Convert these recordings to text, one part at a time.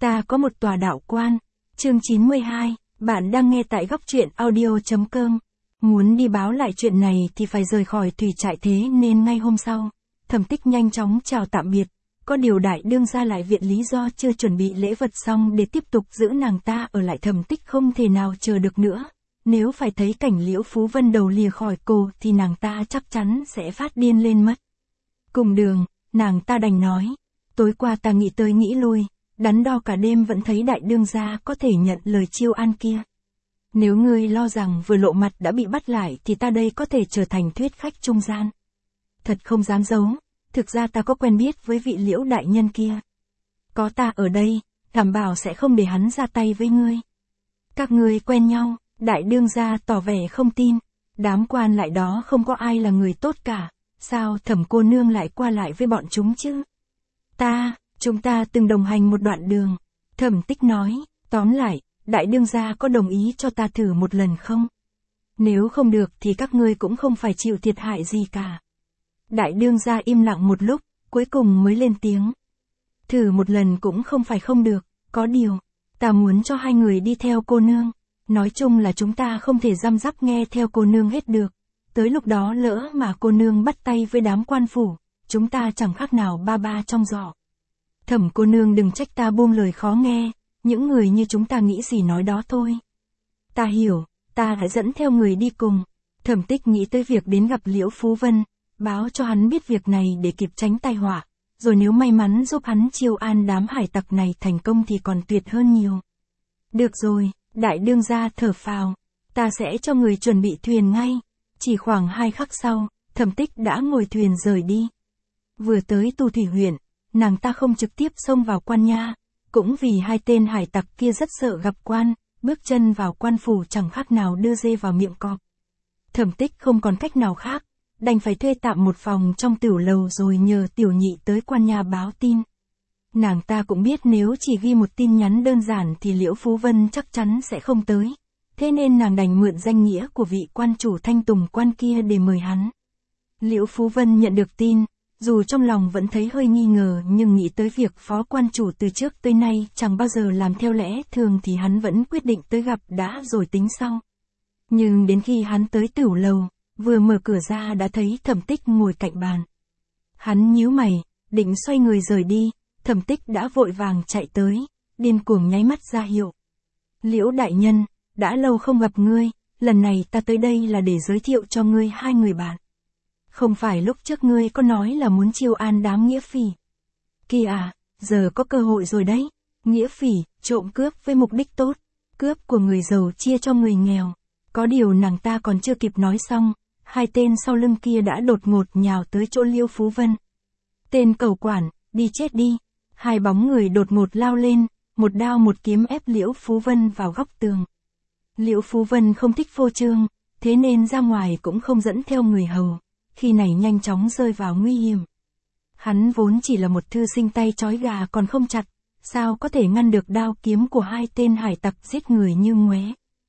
Ta có một tòa đạo quan. Chương 92, bạn đang nghe tại góc truyện audio.com. Muốn đi báo lại chuyện này thì phải rời khỏi thủy trại, thế nên ngay hôm sau, Thẩm Tích nhanh chóng chào tạm biệt. Có điều đại đương gia lại viện lý do chưa chuẩn bị lễ vật xong để tiếp tục giữ nàng ta ở lại. Thẩm Tích không thể nào chờ được nữa. Nếu phải thấy cảnh Liễu Phú Vân đầu lìa khỏi cổ thì nàng ta chắc chắn sẽ phát điên lên mất. Cùng đường, nàng ta đành nói. Tối qua ta nghĩ tới nghĩ lui, đắn đo cả đêm vẫn thấy đại đương gia có thể nhận lời chiêu an kia. Nếu ngươi lo rằng vừa lộ mặt đã bị bắt lại thì ta đây có thể trở thành thuyết khách trung gian. Thật không dám giấu, thực ra ta có quen biết với vị Liễu đại nhân kia. Có ta ở đây, đảm bảo sẽ không để hắn ra tay với ngươi. Các ngươi quen nhau, đại đương gia tỏ vẻ không tin. Đám quan lại đó không có ai là người tốt cả, sao Thẩm cô nương lại qua lại với bọn chúng chứ? Chúng ta từng đồng hành một đoạn đường. Thẩm Tích nói, tóm lại, đại đương gia có đồng ý cho ta thử một lần không? Nếu không được thì các ngươi cũng không phải chịu thiệt hại gì cả. Đại đương gia im lặng một lúc, cuối cùng mới lên tiếng. Thử một lần cũng không phải không được, có điều, ta muốn cho hai người đi theo cô nương. Nói chung là chúng ta không thể răm rắp nghe theo cô nương hết được. Tới lúc đó lỡ mà cô nương bắt tay với đám quan phủ, chúng ta chẳng khác nào ba trong giỏ. Thẩm cô nương đừng trách ta buông lời khó nghe, những người như chúng ta nghĩ gì nói đó thôi. Ta hiểu, ta đã dẫn theo người đi cùng. Thẩm Tích nghĩ tới việc đến gặp Liễu Phú Vân, báo cho hắn biết việc này để kịp tránh tai họa, rồi nếu may mắn giúp hắn chiêu an đám hải tặc này thành công thì còn tuyệt hơn nhiều. Được rồi, đại đương gia thở phào, ta sẽ cho người chuẩn bị thuyền ngay. Chỉ khoảng 2 khắc sau, Thẩm Tích đã ngồi thuyền rời đi. Vừa tới Tu Thủy huyện, nàng ta không trực tiếp xông vào quan nha, cũng vì hai tên hải tặc kia rất sợ gặp quan, bước chân vào quan phủ chẳng khác nào đưa dê vào miệng cọp. Thẩm Tích không còn cách nào khác, đành phải thuê tạm một phòng trong tiểu lầu rồi nhờ tiểu nhị tới quan nha báo tin. Nàng ta cũng biết nếu chỉ ghi một tin nhắn đơn giản thì Liễu Phú Vân chắc chắn sẽ không tới, thế nên nàng đành mượn danh nghĩa của vị quan chủ Thanh Tùng quan kia để mời hắn. Liễu Phú Vân nhận được tin, dù trong lòng vẫn thấy hơi nghi ngờ nhưng nghĩ tới việc phó quan chủ từ trước tới nay chẳng bao giờ làm theo lẽ thường thì hắn vẫn quyết định tới gặp đã rồi tính sau. Nhưng đến khi hắn tới tiểu lầu, vừa mở cửa ra đã thấy Thẩm Tích ngồi cạnh bàn. Hắn nhíu mày, định xoay người rời đi, Thẩm Tích đã vội vàng chạy tới, điên cuồng nháy mắt ra hiệu. Liễu đại nhân, đã lâu không gặp ngươi, lần này ta tới đây là để giới thiệu cho ngươi hai người bạn. Không phải lúc trước ngươi có nói là muốn chiêu an đám nghĩa phỉ kia à, giờ có cơ hội rồi đấy. Nghĩa phỉ, trộm cướp với mục đích tốt, cướp của người giàu chia cho người nghèo. Có điều nàng ta còn chưa kịp nói xong, hai tên sau lưng kia đã đột ngột nhào tới chỗ Liễu Phú Vân. Tên cẩu quản, đi chết đi. Hai bóng người đột ngột lao lên, một đao một kiếm ép Liễu Phú Vân vào góc tường. Liễu Phú Vân không thích phô trương, thế nên ra ngoài cũng không dẫn theo người hầu, khi này nhanh chóng rơi vào nguy hiểm. Hắn vốn chỉ là một thư sinh tay trói gà còn không chặt, sao có thể ngăn được đao kiếm của hai tên hải tặc giết người như ngoé.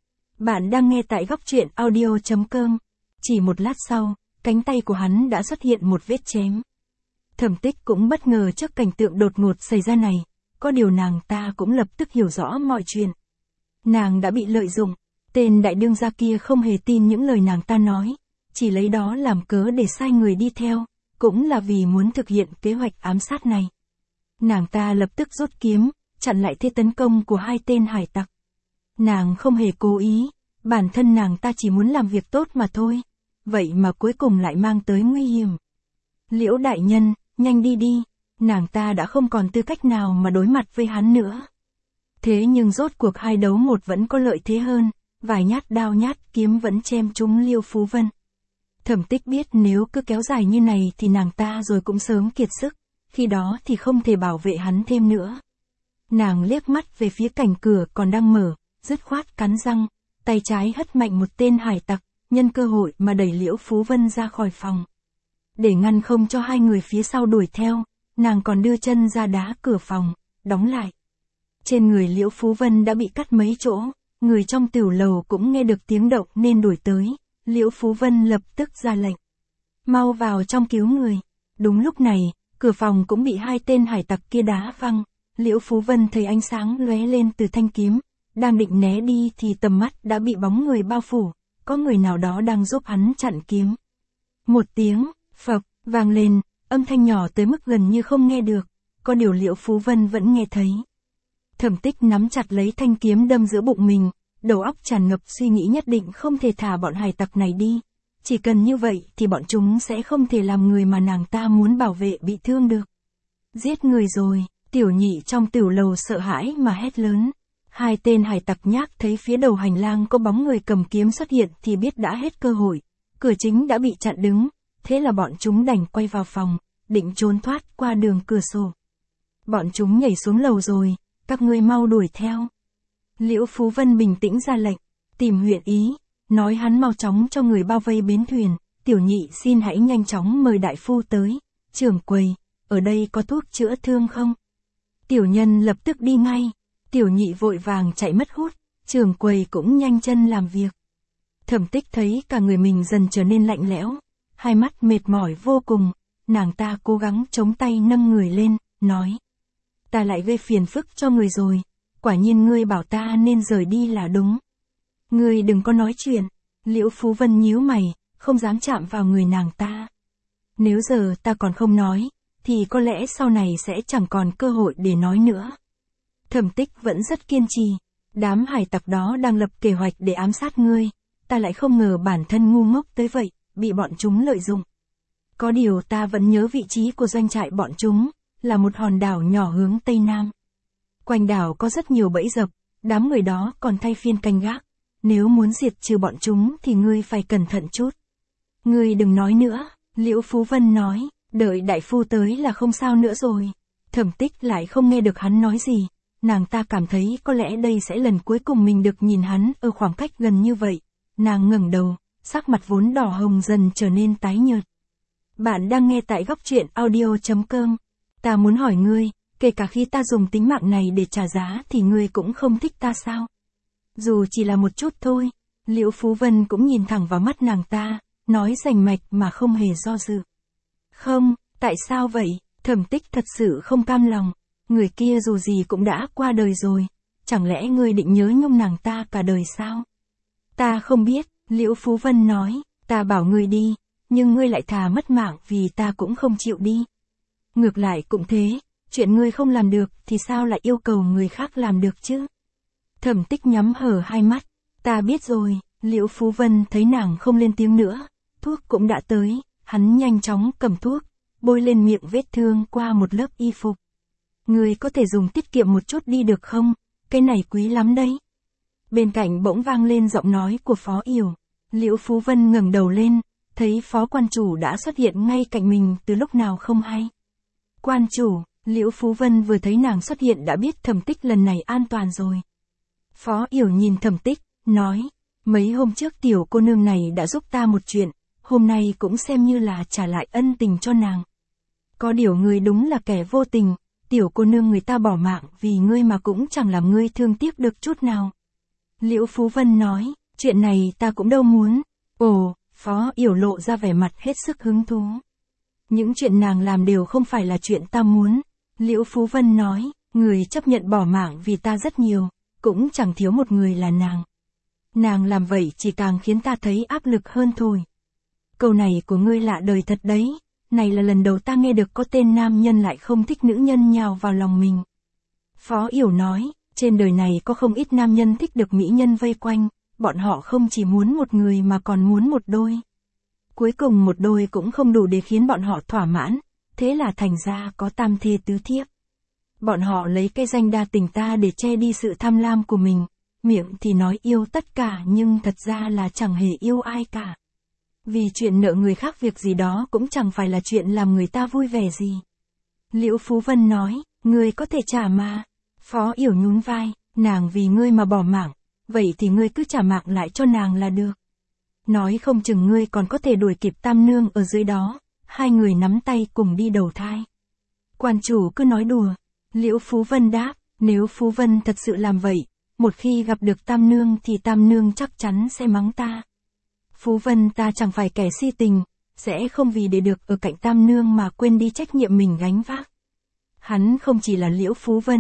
Bạn đang nghe tại góc truyện audio.com. Chỉ một lát sau, cánh tay của hắn đã xuất hiện một vết chém. Thẩm Tích cũng bất ngờ trước cảnh tượng đột ngột xảy ra này, có điều nàng ta cũng lập tức hiểu rõ mọi chuyện. Nàng đã bị lợi dụng, tên đại đương gia kia không hề tin những lời nàng ta nói, chỉ lấy đó làm cớ để sai người đi theo, cũng là vì muốn thực hiện kế hoạch ám sát này. Nàng ta lập tức rút kiếm, chặn lại thế tấn công của hai tên hải tặc. Nàng không hề cố ý, bản thân nàng ta chỉ muốn làm việc tốt mà thôi, vậy mà cuối cùng lại mang tới nguy hiểm. Liễu đại nhân, nhanh đi đi, nàng ta đã không còn tư cách nào mà đối mặt với hắn nữa. Thế nhưng rốt cuộc 2 đấu 1 vẫn có lợi thế hơn, vài nhát đao nhát kiếm vẫn chém trúng Liễu Phú Vân. Thẩm Tích biết nếu cứ kéo dài như này thì nàng ta rồi cũng sớm kiệt sức, khi đó thì không thể bảo vệ hắn thêm nữa. Nàng liếc mắt về phía cạnh cửa còn đang mở, dứt khoát cắn răng, tay trái hất mạnh một tên hải tặc, nhân cơ hội mà đẩy Liễu Phú Vân ra khỏi phòng. Để ngăn không cho hai người phía sau đuổi theo, nàng còn đưa chân ra đá cửa phòng, đóng lại. Trên người Liễu Phú Vân đã bị cắt mấy chỗ, người trong tiểu lầu cũng nghe được tiếng động nên đuổi tới. Liễu Phú Vân lập tức ra lệnh. Mau vào trong cứu người. Đúng lúc này, cửa phòng cũng bị hai tên hải tặc kia đá văng. Liễu Phú Vân thấy ánh sáng lóe lên từ thanh kiếm, đang định né đi thì tầm mắt đã bị bóng người bao phủ, có người nào đó đang giúp hắn chặn kiếm. Một tiếng, phập, vang lên, âm thanh nhỏ tới mức gần như không nghe được, có điều Liễu Phú Vân vẫn nghe thấy. Thẩm Tích nắm chặt lấy thanh kiếm đâm giữa bụng mình, đầu óc tràn ngập suy nghĩ nhất định không thể thả bọn hải tặc này đi. Chỉ cần như vậy thì bọn chúng sẽ không thể làm người mà nàng ta muốn bảo vệ bị thương được. Giết người rồi, Tiểu Nhị trong tiểu lầu sợ hãi mà hét lớn. Hai tên hải tặc nhác thấy phía đầu hành lang có bóng người cầm kiếm xuất hiện thì biết đã hết cơ hội. Cửa chính đã bị chặn đứng, thế là bọn chúng đành quay vào phòng, định trốn thoát qua đường cửa sổ. Bọn chúng nhảy xuống lầu rồi, các ngươi mau đuổi theo. Liễu Phú Vân bình tĩnh ra lệnh, tìm huyện ý, nói hắn mau chóng cho người bao vây bến thuyền. Tiểu Nhị xin hãy nhanh chóng mời đại phu tới. Trưởng quầy, ở đây có thuốc chữa thương không? Tiểu nhân lập tức đi ngay. Tiểu Nhị vội vàng chạy mất hút, trưởng quầy cũng nhanh chân làm việc. Thẩm Tích thấy cả người mình dần trở nên lạnh lẽo, hai mắt mệt mỏi vô cùng, nàng ta cố gắng chống tay nâng người lên, nói. Ta lại gây phiền phức cho người rồi, quả nhiên ngươi bảo ta nên rời đi là đúng. Ngươi đừng có nói chuyện, Liễu Phú Vân nhíu mày, không dám chạm vào người nàng ta. Nếu giờ ta còn không nói, thì có lẽ sau này sẽ chẳng còn cơ hội để nói nữa. Thẩm Tích vẫn rất kiên trì, đám hải tặc đó đang lập kế hoạch để ám sát ngươi, ta lại không ngờ bản thân ngu ngốc tới vậy, bị bọn chúng lợi dụng. Có điều ta vẫn nhớ vị trí của doanh trại bọn chúng, là một hòn đảo nhỏ hướng Tây Nam. Quanh đảo có rất nhiều bẫy dập, đám người đó còn thay phiên canh gác, nếu muốn diệt trừ bọn chúng thì ngươi phải cẩn thận chút. Ngươi đừng nói nữa, Liễu Phú Vân nói, đợi đại phu tới là không sao nữa rồi. Thẩm Tích lại không nghe được hắn nói gì, nàng ta cảm thấy có lẽ đây sẽ lần cuối cùng mình được nhìn hắn ở khoảng cách gần như vậy. Nàng ngẩng đầu, sắc mặt vốn đỏ hồng dần trở nên tái nhợt. Bạn đang nghe tại góc truyện audio.com. Ta muốn hỏi ngươi, kể cả khi ta dùng tính mạng này để trả giá thì ngươi cũng không thích ta sao? Dù chỉ là một chút thôi. Liễu Phú Vân cũng nhìn thẳng vào mắt nàng ta, nói rành mạch mà không hề do dự. Không, tại sao vậy? Thẩm Tích thật sự không cam lòng. Người kia dù gì cũng đã qua đời rồi, chẳng lẽ ngươi định nhớ nhung nàng ta cả đời sao? Ta không biết, Liễu Phú Vân nói, ta bảo ngươi đi, nhưng ngươi lại thà mất mạng vì ta cũng không chịu đi. Ngược lại cũng thế, chuyện ngươi không làm được thì sao lại yêu cầu người khác làm được chứ? Thẩm Tích nhắm hở hai mắt, ta biết rồi. Liễu Phú Vân thấy nàng không lên tiếng nữa, thuốc cũng đã tới, hắn nhanh chóng cầm thuốc, bôi lên miệng vết thương qua một lớp y phục. Ngươi có thể dùng tiết kiệm một chút đi được không? Cái này quý lắm đấy. Bên cạnh bỗng vang lên giọng nói của Phó Yểu. Liễu Phú Vân ngẩng đầu lên, thấy Phó quan chủ đã xuất hiện ngay cạnh mình từ lúc nào không hay. Quan chủ, Liễu Phú Vân vừa thấy nàng xuất hiện đã biết Thẩm Tích lần này an toàn rồi. Phó Yểu nhìn Thẩm Tích, nói, mấy hôm trước tiểu cô nương này đã giúp ta một chuyện, hôm nay cũng xem như là trả lại ân tình cho nàng. Có điều ngươi đúng là kẻ vô tình, tiểu cô nương người ta bỏ mạng vì ngươi mà cũng chẳng làm ngươi thương tiếc được chút nào. Liễu Phú Vân nói, chuyện này ta cũng đâu muốn. Ồ, Phó Yểu lộ ra vẻ mặt hết sức hứng thú. Những chuyện nàng làm đều không phải là chuyện ta muốn. Liễu Phú Vân nói, người chấp nhận bỏ mạng vì ta rất nhiều, cũng chẳng thiếu một người là nàng. Nàng làm vậy chỉ càng khiến ta thấy áp lực hơn thôi. Câu này của ngươi lạ đời thật đấy, này là lần đầu ta nghe được có tên nam nhân lại không thích nữ nhân nhào vào lòng mình. Phó Yểu nói, trên đời này có không ít nam nhân thích được mỹ nhân vây quanh, bọn họ không chỉ muốn một người mà còn muốn một đôi. Cuối cùng một đôi cũng không đủ để khiến bọn họ thỏa mãn, thế là thành ra có tam thê tứ thiếp. Bọn họ lấy cái danh đa tình ta để che đi sự tham lam của mình, miệng thì nói yêu tất cả nhưng thật ra là chẳng hề yêu ai cả. Vì chuyện nợ người khác việc gì đó cũng chẳng phải là chuyện làm người ta vui vẻ gì. Liễu Phú Vân nói, ngươi có thể trả mà. Phó Yểu nhún vai, nàng vì ngươi mà bỏ mạng, vậy thì ngươi cứ trả mạng lại cho nàng là được. Nói không chừng ngươi còn có thể đuổi kịp Tam Nương ở dưới đó. Hai người nắm tay cùng đi đầu thai. Quan chủ cứ nói đùa. Liễu Phú Vân đáp, nếu Phú Vân thật sự làm vậy, một khi gặp được Tam Nương thì Tam Nương chắc chắn sẽ mắng ta. Phú Vân ta chẳng phải kẻ si tình, sẽ không vì để được ở cạnh Tam Nương mà quên đi trách nhiệm mình gánh vác. Hắn không chỉ là Liễu Phú Vân,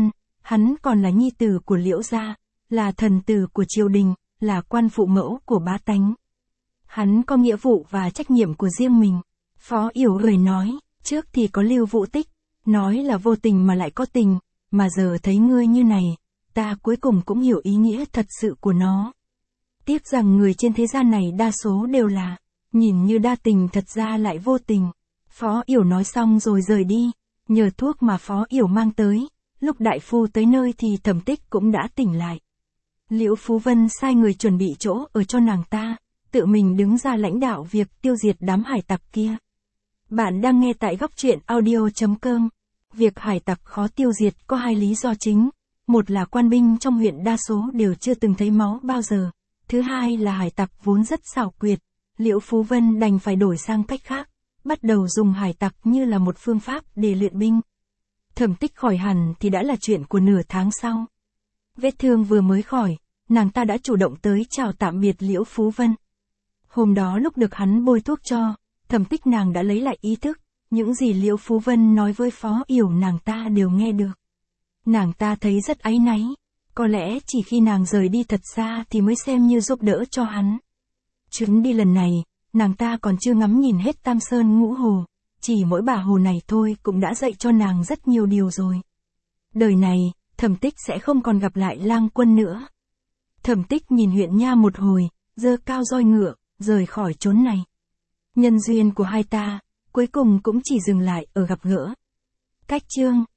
hắn còn là nhi tử của Liễu gia, là thần tử của triều đình, là quan phụ mẫu của bá tánh. Hắn có nghĩa vụ và trách nhiệm của riêng mình. Phó Yểu cười nói, trước thì có Lưu Vũ Tích, nói là vô tình mà lại có tình, mà giờ thấy ngươi như này, ta cuối cùng cũng hiểu ý nghĩa thật sự của nó. Tiếc rằng người trên thế gian này đa số đều là, nhìn như đa tình thật ra lại vô tình. Phó Yểu nói xong rồi rời đi, nhờ thuốc mà Phó Yểu mang tới, lúc đại phu tới nơi thì Thẩm Tích cũng đã tỉnh lại. Liễu Phú Vân sai người chuẩn bị chỗ ở cho nàng ta, tự mình đứng ra lãnh đạo việc tiêu diệt đám hải tặc kia. Bạn đang nghe tại góc truyện audio.com. Việc hải tặc khó tiêu diệt có hai lý do chính. Một là quan binh trong huyện đa số đều chưa từng thấy máu bao giờ. Thứ hai là hải tặc vốn rất xảo quyệt. Liễu Phú Vân đành phải đổi sang cách khác, bắt đầu dùng hải tặc như là một phương pháp để luyện binh. Thẩm Tích khỏi hẳn thì đã là chuyện của nửa tháng sau. Vết thương vừa mới khỏi, nàng ta đã chủ động tới chào tạm biệt Liễu Phú Vân. Hôm đó lúc được hắn bôi thuốc cho, Thẩm Tích nàng đã lấy lại ý thức, những gì Liễu Phú Vân nói với Phó Yểu nàng ta đều nghe được. Nàng ta thấy rất áy náy, có lẽ chỉ khi nàng rời đi thật xa thì mới xem như giúp đỡ cho hắn. Chuyến đi lần này, nàng ta còn chưa ngắm nhìn hết Tam Sơn Ngũ Hồ, chỉ mỗi bà hồ này thôi cũng đã dạy cho nàng rất nhiều điều rồi. Đời này, Thẩm Tích sẽ không còn gặp lại Lang Quân nữa. Thẩm Tích nhìn huyện nha một hồi, giơ cao roi ngựa, rời khỏi chốn này. Nhân duyên của hai ta, cuối cùng cũng chỉ dừng lại ở gặp gỡ. Cách chương